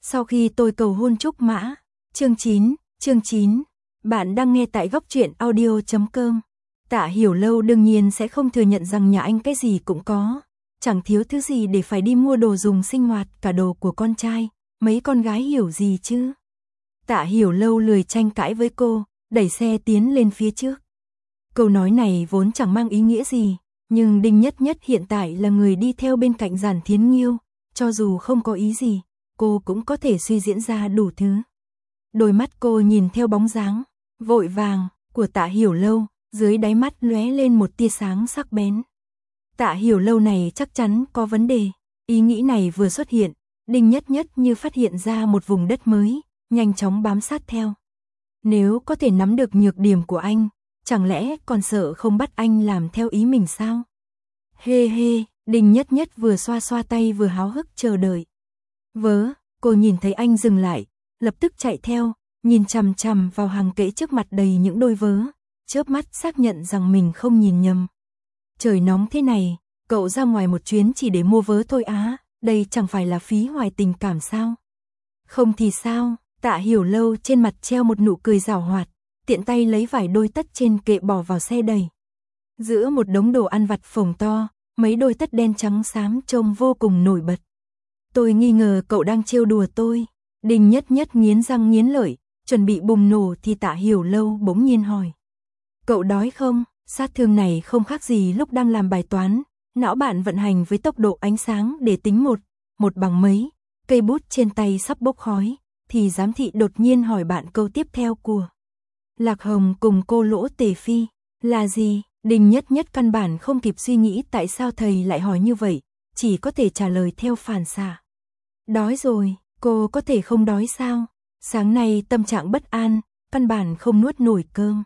Sau khi tôi cầu hôn Trúc Mã. Chương 9. Bạn đang nghe tại góc truyện audio.com. Tạ Hiểu Lâu đương nhiên sẽ không thừa nhận rằng nhà anh cái gì cũng có, chẳng thiếu thứ gì để phải đi mua đồ dùng sinh hoạt, cả đồ của con trai, mấy con gái hiểu gì chứ. Tạ Hiểu Lâu lười tranh cãi với cô, đẩy xe tiến lên phía trước. Câu nói này vốn chẳng mang ý nghĩa gì, nhưng Đinh Nhất Nhất hiện tại là người đi theo bên cạnh Giản Thiến Nghiêu, cho dù không có ý gì, cô cũng có thể suy diễn ra đủ thứ. Đôi mắt cô nhìn theo bóng dáng vội vàng của Tạ Hiểu Lâu, dưới đáy mắt lóe lên một tia sáng sắc bén. Tạ Hiểu Lâu này chắc chắn có vấn đề. Ý nghĩ này vừa xuất hiện, Đinh Nhất Nhất như phát hiện ra một vùng đất mới, nhanh chóng bám sát theo. Nếu có thể nắm được nhược điểm của anh, chẳng lẽ còn sợ không bắt anh làm theo ý mình sao? Hê hê, Đinh Nhất Nhất vừa xoa xoa tay vừa háo hức chờ đợi. Cô nhìn thấy anh dừng lại, lập tức chạy theo, nhìn chằm chằm vào hàng kệ trước mặt đầy những đôi vớ, chớp mắt xác nhận rằng mình không nhìn nhầm. Trời nóng thế này, cậu ra ngoài một chuyến chỉ để mua vớ thôi á, đây chẳng phải là phí hoài tình cảm sao? Không thì sao? Tạ Hiểu Lâu trên mặt treo một nụ cười giảo hoạt, tiện tay lấy vài đôi tất trên kệ bỏ vào xe đẩy. Giữa một đống đồ ăn vặt phồng to, mấy đôi tất đen trắng xám trông vô cùng nổi bật. Tôi nghi ngờ cậu đang trêu đùa tôi. Đinh Nhất Nhất nghiến răng nghiến lợi, chuẩn bị bùng nổ thì Tạ Hiểu Lâu bỗng nhiên hỏi. Cậu đói không? Sát thương này không khác gì lúc đang làm bài toán, não bạn vận hành với tốc độ ánh sáng để tính một bằng mấy, cây bút trên tay sắp bốc khói, thì giám thị đột nhiên hỏi bạn câu tiếp theo của Lạc Hồng cùng cô Lỗ Tề Phi. Là gì? Đinh Nhất Nhất căn bản không kịp suy nghĩ tại sao thầy lại hỏi như vậy, chỉ có thể trả lời theo phản xạ. Đói rồi. Cô có thể không đói sao? Sáng nay tâm trạng bất an, căn bản không nuốt nổi cơm.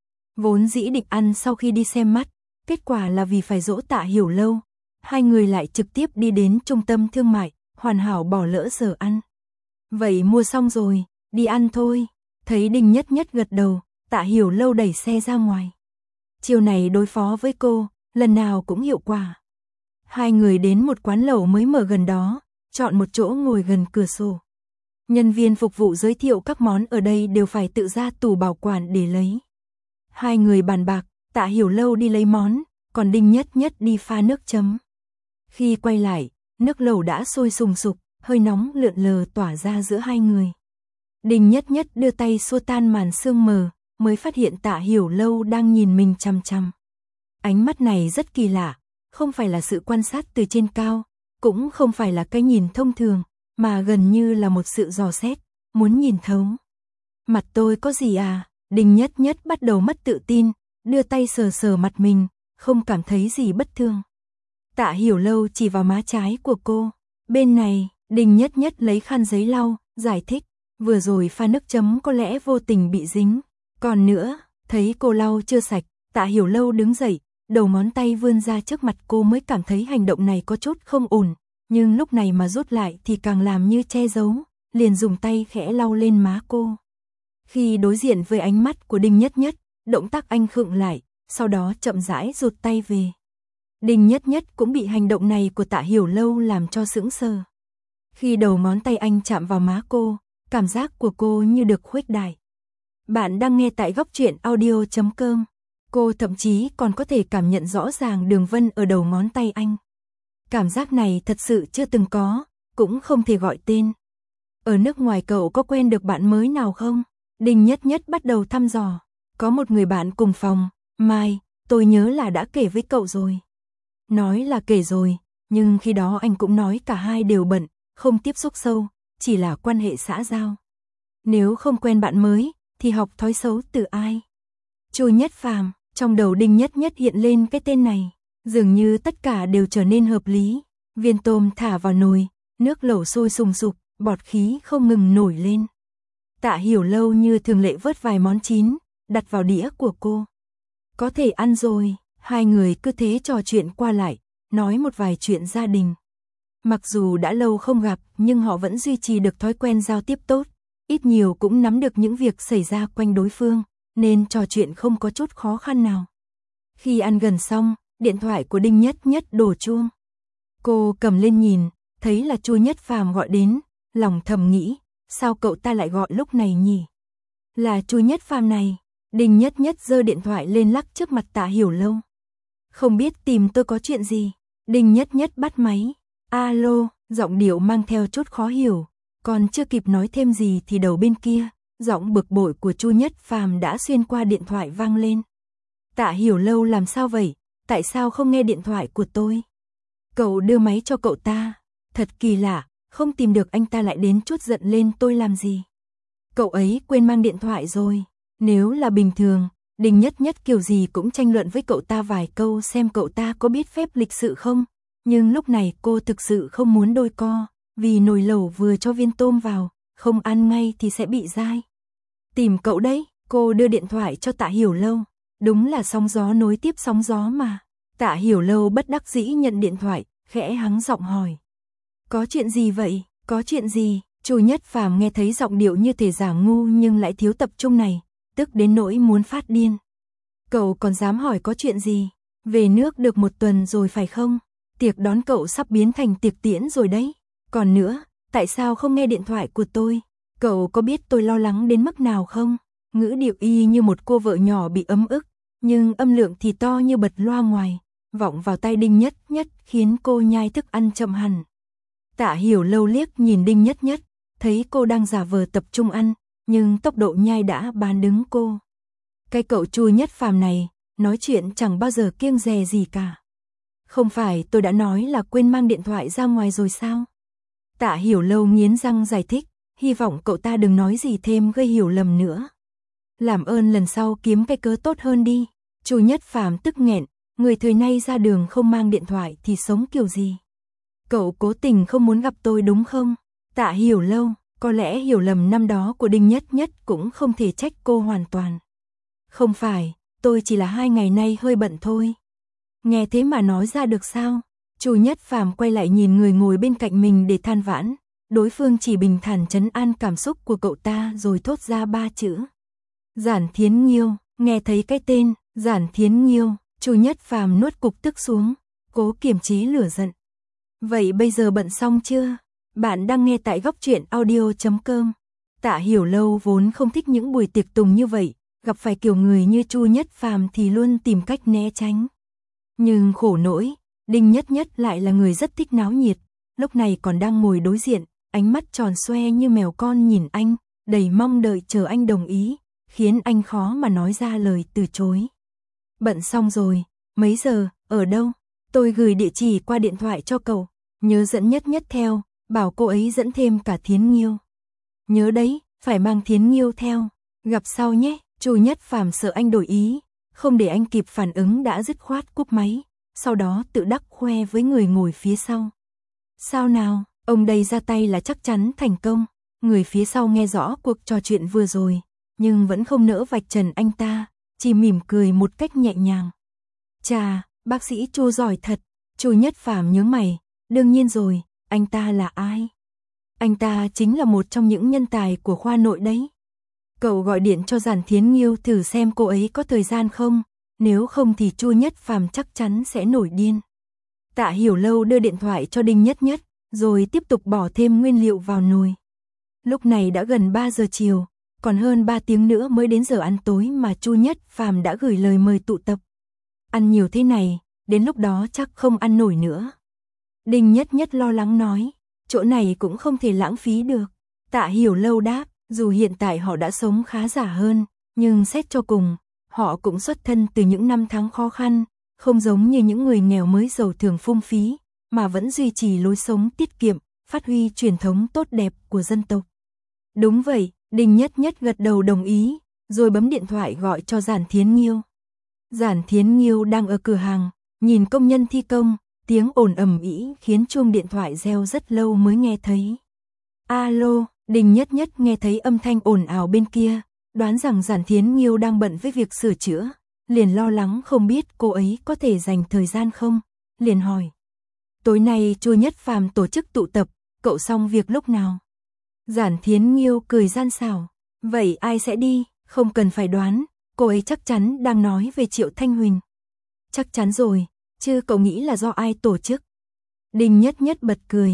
Vốn dĩ định ăn sau khi đi xem mắt, kết quả là vì phải dỗ Tạ Hiểu Lâu, hai người lại trực tiếp đi đến trung tâm thương mại, hoàn hảo bỏ lỡ giờ ăn. Vậy mua xong rồi, đi ăn thôi. Thấy Đinh Nhất Nhất gật đầu, Tạ Hiểu Lâu đẩy xe ra ngoài. Chiều này đối phó với cô, lần nào cũng hiệu quả. Hai người đến một quán lẩu mới mở gần đó, chọn một chỗ ngồi gần cửa sổ. Nhân viên phục vụ giới thiệu các món ở đây đều phải tự ra tủ bảo quản để lấy. Hai người bàn bạc, Tạ Hiểu Lâu đi lấy món, còn Đinh Nhất Nhất đi pha nước chấm. Khi quay lại, nước lẩu đã sôi sùng sục, hơi nóng lượn lờ tỏa ra giữa hai người. Đinh Nhất Nhất đưa tay xua tan màn sương mờ, mới phát hiện Tạ Hiểu Lâu đang nhìn mình chằm chằm. Ánh mắt này rất kỳ lạ, không phải là sự quan sát từ trên cao, cũng không phải là cái nhìn thông thường, mà gần như là một sự dò xét, muốn nhìn thấu. Mặt tôi có gì à? Đinh Nhất Nhất bắt đầu mất tự tin, đưa tay sờ sờ mặt mình, không cảm thấy gì bất thường. Tạ Hiểu Lâu chỉ vào má trái của cô. Bên này, Đinh Nhất Nhất lấy khăn giấy lau, giải thích. Vừa rồi pha nước chấm có lẽ vô tình bị dính. Còn nữa, thấy cô lau chưa sạch, Tạ Hiểu Lâu đứng dậy, đầu ngón tay vươn ra trước mặt cô mới cảm thấy hành động này có chút không ổn. Nhưng lúc này mà rút lại thì càng làm như che giấu, liền dùng tay khẽ lau lên má cô. Khi đối diện với ánh mắt của Đinh Nhất Nhất, động tác anh khựng lại, sau đó chậm rãi rụt tay về. Đinh Nhất Nhất cũng bị hành động này của Tạ Hiểu Lâu làm cho sững sờ. Khi đầu ngón tay anh chạm vào má cô, cảm giác của cô như được khuếch đại. Bạn đang nghe tại góc truyện audio.com. Cô thậm chí còn có thể cảm nhận rõ ràng đường vân ở đầu ngón tay anh. Cảm giác này thật sự chưa từng có, cũng không thể gọi tên. Ở nước ngoài cậu có quen được bạn mới nào không? Đinh Nhất Nhất bắt đầu thăm dò. Có một người bạn cùng phòng, Mai, tôi nhớ là đã kể với cậu rồi. Nói là kể rồi, nhưng khi đó anh cũng nói cả hai đều bận, không tiếp xúc sâu, chỉ là quan hệ xã giao. Nếu không quen bạn mới, thì học thói xấu từ ai? Chu Nhất Phàm. Trong đầu Đinh Nhất Nhất hiện lên cái tên này. Dường như tất cả đều trở nên hợp lý. Viên tôm thả vào nồi, nước lẩu sôi sùng sục, bọt khí không ngừng nổi lên. Tạ Hiểu Lâu như thường lệ vớt vài món chín, đặt vào đĩa của cô. Có thể ăn rồi, hai người cứ thế trò chuyện qua lại, nói một vài chuyện gia đình. Mặc dù đã lâu không gặp, nhưng họ vẫn duy trì được thói quen giao tiếp tốt, ít nhiều cũng nắm được những việc xảy ra quanh đối phương, nên trò chuyện không có chút khó khăn nào. Khi ăn gần xong, điện thoại của Đinh Nhất Nhất đổ chuông. Cô cầm lên nhìn, thấy là Chu Nhất Phàm gọi đến, lòng thầm nghĩ, sao cậu ta lại gọi lúc này nhỉ? Là Chu Nhất Phàm này. Đinh Nhất Nhất giơ điện thoại lên lắc trước mặt Tạ Hiểu Lâu. Không biết tìm tôi có chuyện gì? Đinh Nhất Nhất bắt máy. Alo, giọng điệu mang theo chút khó hiểu. Còn chưa kịp nói thêm gì thì đầu bên kia, giọng bực bội của Chu Nhất Phàm đã xuyên qua điện thoại vang lên. Tạ Hiểu Lâu làm sao vậy? Tại sao không nghe điện thoại của tôi? Cậu đưa máy cho cậu ta. Thật kỳ lạ, không tìm được anh ta lại đến chút giận lên tôi làm gì? Cậu ấy quên mang điện thoại rồi. Nếu là bình thường, Đinh Nhất Nhất kiểu gì cũng tranh luận với cậu ta vài câu xem cậu ta có biết phép lịch sự không. Nhưng lúc này cô thực sự không muốn đôi co, vì nồi lẩu vừa cho viên tôm vào, không ăn ngay thì sẽ bị dai. Tìm cậu đấy, cô đưa điện thoại cho Tạ Hiểu Lâu. Đúng là sóng gió nối tiếp sóng gió mà. Tạ Hiểu Lâu bất đắc dĩ nhận điện thoại, khẽ hắng giọng hỏi. Có chuyện gì vậy? Có chuyện gì? Chu Nhất Phàm nghe thấy giọng điệu như thể giả ngu nhưng lại thiếu tập trung này, tức đến nỗi muốn phát điên. Cậu còn dám hỏi có chuyện gì? Về nước được 1 tuần rồi phải không? Tiệc đón cậu sắp biến thành tiệc tiễn rồi đấy. Còn nữa, tại sao không nghe điện thoại của tôi? Cậu có biết tôi lo lắng đến mức nào không? Ngữ điệu y như một cô vợ nhỏ bị ấm ức, nhưng âm lượng thì to như bật loa ngoài, vọng vào tai Đinh Nhất Nhất khiến cô nhai thức ăn chậm hẳn. Tạ Hiểu Lâu liếc nhìn Đinh Nhất Nhất, thấy cô đang giả vờ tập trung ăn, nhưng tốc độ nhai đã bán đứng cô. Cái cậu Chu Nhất Phàm này, nói chuyện chẳng bao giờ kiêng dè gì cả. Không phải tôi đã nói là quên mang điện thoại ra ngoài rồi sao? Tạ Hiểu Lâu nghiến răng giải thích, hy vọng cậu ta đừng nói gì thêm gây hiểu lầm nữa. Làm ơn lần sau kiếm cái cớ tốt hơn đi. Chu Nhất Phàm tức nghẹn, người thời nay ra đường không mang điện thoại thì sống kiểu gì? Cậu cố tình không muốn gặp tôi đúng không? Tạ Hiểu Lâu, có lẽ hiểu lầm năm đó của Đinh Nhất Nhất cũng không thể trách cô hoàn toàn. Không phải, tôi chỉ là 2 ngày nay hơi bận thôi. Nghe thế mà nói ra được sao? Chu Nhất Phàm quay lại nhìn người ngồi bên cạnh mình để than vãn, đối phương chỉ bình thản trấn an cảm xúc của cậu ta rồi thốt ra 3 chữ. Giản Thiến Nghiêu. Nghe thấy cái tên Giản Thiến Nghiêu, Chu Nhất Phàm nuốt cục tức xuống, cố kiềm chế lửa giận. Vậy bây giờ bận xong chưa? Bạn đang nghe tại góc truyện audio.com. Tạ Hiểu Lâu vốn không thích những buổi tiệc tùng như vậy, gặp phải kiểu người như Chu Nhất Phàm thì luôn tìm cách né tránh. Nhưng khổ nỗi, Đinh Nhất Nhất lại là người rất thích náo nhiệt, lúc này còn đang ngồi đối diện, ánh mắt tròn xoe như mèo con nhìn anh, đầy mong đợi chờ anh đồng ý, khiến anh khó mà nói ra lời từ chối. Bận xong rồi, mấy giờ, ở đâu? Tôi gửi địa chỉ qua điện thoại cho cậu, nhớ dẫn Nhất Nhất theo, bảo cô ấy dẫn thêm cả Thiến Nghiêu. Nhớ đấy, phải mang Thiến Nghiêu theo, gặp sau nhé. Chu Nhất Phàm sợ anh đổi ý, không để anh kịp phản ứng đã dứt khoát cúp máy, sau đó tự đắc khoe với người ngồi phía sau. Sao nào, ông đây ra tay là chắc chắn thành công. Người phía sau nghe rõ cuộc trò chuyện vừa rồi, nhưng vẫn không nỡ vạch trần anh ta, chỉ mỉm cười một cách nhẹ nhàng. Chà, bác sĩ Chu giỏi thật. Chu Nhất Phàm nhướng mày, đương nhiên rồi, anh ta là ai? Anh ta chính là một trong những nhân tài của khoa nội đấy. Cậu gọi điện cho Giản Thiến Nghiêu thử xem cô ấy có thời gian không, nếu không thì Chu Nhất Phàm chắc chắn sẽ nổi điên. Tạ Hiểu Lâu đưa điện thoại cho Đinh Nhất Nhất, rồi tiếp tục bỏ thêm nguyên liệu vào nồi. Lúc này đã gần 3 giờ chiều, còn hơn 3 tiếng nữa mới đến giờ ăn tối mà Chu Nhất Phàm đã gửi lời mời tụ tập. Ăn nhiều thế này, đến lúc đó chắc không ăn nổi nữa. Đinh Nhất Nhất lo lắng nói, chỗ này cũng không thể lãng phí được. Tạ Hiểu Lâu đáp, dù hiện tại họ đã sống khá giả hơn, nhưng xét cho cùng, họ cũng xuất thân từ những năm tháng khó khăn, không giống như những người nghèo mới giàu thường phung phí, mà vẫn duy trì lối sống tiết kiệm, phát huy truyền thống tốt đẹp của dân tộc. Đúng vậy, Đinh Nhất Nhất gật đầu đồng ý, rồi bấm điện thoại gọi cho Giản Thiến Nghiêu. Giản Thiến Nghiêu đang ở cửa hàng, nhìn công nhân thi công, tiếng ồn ầm ĩ khiến chuông điện thoại reo rất lâu mới nghe thấy. Alo, Đinh Nhất Nhất nghe thấy âm thanh ồn ào bên kia, đoán rằng Giản Thiến Nghiêu đang bận với việc sửa chữa, liền lo lắng không biết cô ấy có thể dành thời gian không, liền hỏi. Tối nay Chu Nhất Phàm tổ chức tụ tập, cậu xong việc lúc nào? Giản Thiến Nghiêu cười gian xảo, vậy ai sẽ đi, không cần phải đoán, cô ấy chắc chắn đang nói về Triệu Thanh Huỳnh. Chắc chắn rồi, chứ cậu nghĩ là do ai tổ chức? Đinh Nhất Nhất bật cười,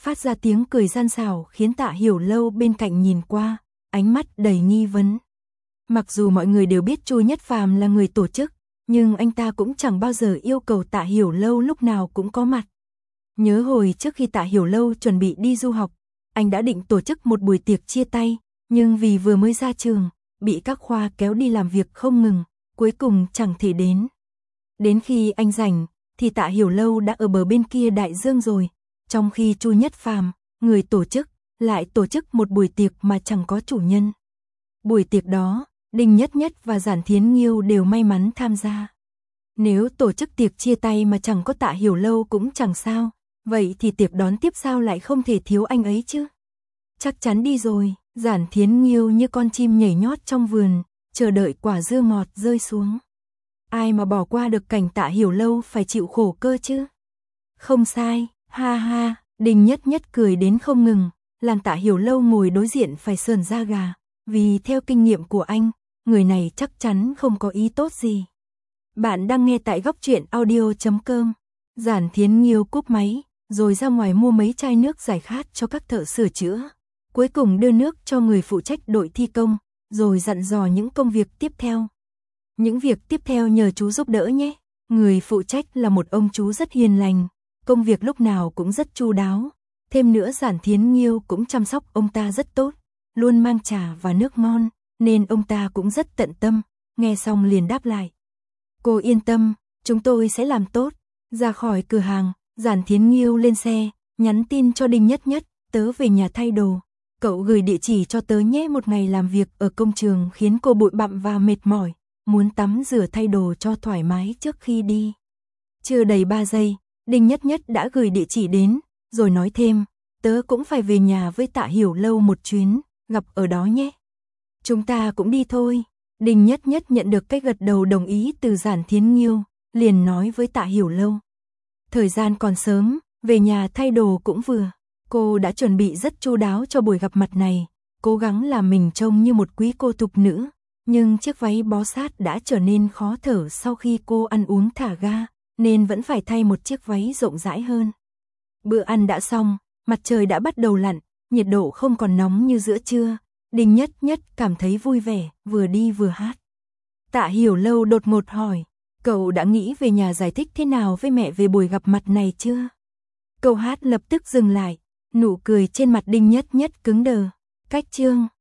phát ra tiếng cười gian xảo khiến Tạ Hiểu Lâu bên cạnh nhìn qua, ánh mắt đầy nghi vấn. Mặc dù mọi người đều biết Chu Nhất Phàm là người tổ chức, nhưng anh ta cũng chẳng bao giờ yêu cầu Tạ Hiểu Lâu lúc nào cũng có mặt. Nhớ hồi trước khi Tạ Hiểu Lâu chuẩn bị đi du học, anh đã định tổ chức một buổi tiệc chia tay, nhưng vì vừa mới ra trường, bị các khoa kéo đi làm việc không ngừng, cuối cùng chẳng thể đến. Đến khi anh rảnh, thì Tạ Hiểu Lâu đã ở bờ bên kia đại dương rồi, trong khi Chu Nhất Phàm, người tổ chức, lại tổ chức một buổi tiệc mà chẳng có chủ nhân. Buổi tiệc đó, Đinh Nhất Nhất và Giản Thiến Nghiêu đều may mắn tham gia. Nếu tổ chức tiệc chia tay mà chẳng có Tạ Hiểu Lâu cũng chẳng sao, vậy thì tiệc đón tiếp sao lại không thể thiếu anh ấy chứ? Chắc chắn đi rồi, Giản Thiến Nghiêu như con chim nhảy nhót trong vườn, chờ đợi quả dưa ngọt rơi xuống. Ai mà bỏ qua được cảnh Tạ Hiểu Lâu phải chịu khổ cơ chứ? Không sai, ha ha, Đinh Nhất Nhất cười đến không ngừng, làm Tạ Hiểu Lâu ngồi đối diện phải sởn da gà, vì theo kinh nghiệm của anh, người này chắc chắn không có ý tốt gì. Bạn đang nghe tại góc truyện audio.com. Giản Thiến Nghiêu cúp máy, rồi ra ngoài mua mấy chai nước giải khát cho các thợ sửa chữa. Cuối cùng đưa nước cho người phụ trách đội thi công, rồi dặn dò những công việc tiếp theo. Những việc tiếp theo nhờ chú giúp đỡ nhé. Người phụ trách là một ông chú rất hiền lành, công việc lúc nào cũng rất chu đáo. Thêm nữa Giản Thiến Nghiêu cũng chăm sóc ông ta rất tốt, luôn mang trà và nước ngon, nên ông ta cũng rất tận tâm, nghe xong liền đáp lại. Cô yên tâm, chúng tôi sẽ làm tốt. Ra khỏi cửa hàng, Giản Thiến Nghiêu lên xe, nhắn tin cho Đinh Nhất Nhất, tớ về nhà thay đồ. Cậu gửi địa chỉ cho tớ nhé, một ngày làm việc ở công trường khiến cô bụi bặm và mệt mỏi, muốn tắm rửa thay đồ cho thoải mái trước khi đi. Chưa đầy 3 giây, Đinh Nhất Nhất đã gửi địa chỉ đến, rồi nói thêm, tớ cũng phải về nhà với Tạ Hiểu Lâu một chuyến, gặp ở đó nhé. Chúng ta cũng đi thôi. Đinh Nhất Nhất nhận được cái gật đầu đồng ý từ Giản Thiến Nghiêu, liền nói với Tạ Hiểu Lâu. Thời gian còn sớm, về nhà thay đồ cũng vừa. Cô đã chuẩn bị rất chu đáo cho buổi gặp mặt này, cố gắng làm mình trông như một quý cô thục nữ, nhưng chiếc váy bó sát đã trở nên khó thở sau khi cô ăn uống thả ga, nên vẫn phải thay một chiếc váy rộng rãi hơn. Bữa ăn đã xong, mặt trời đã bắt đầu lặn, nhiệt độ không còn nóng như giữa trưa. Đinh Nhất Nhất cảm thấy vui vẻ, vừa đi vừa hát. Tạ Hiểu Lâu đột ngột hỏi, cậu đã nghĩ về nhà giải thích thế nào với mẹ về buổi gặp mặt này chưa? Câu hát lập tức dừng lại, nụ cười trên mặt Đinh Nhất Nhất cứng đờ. Cách chương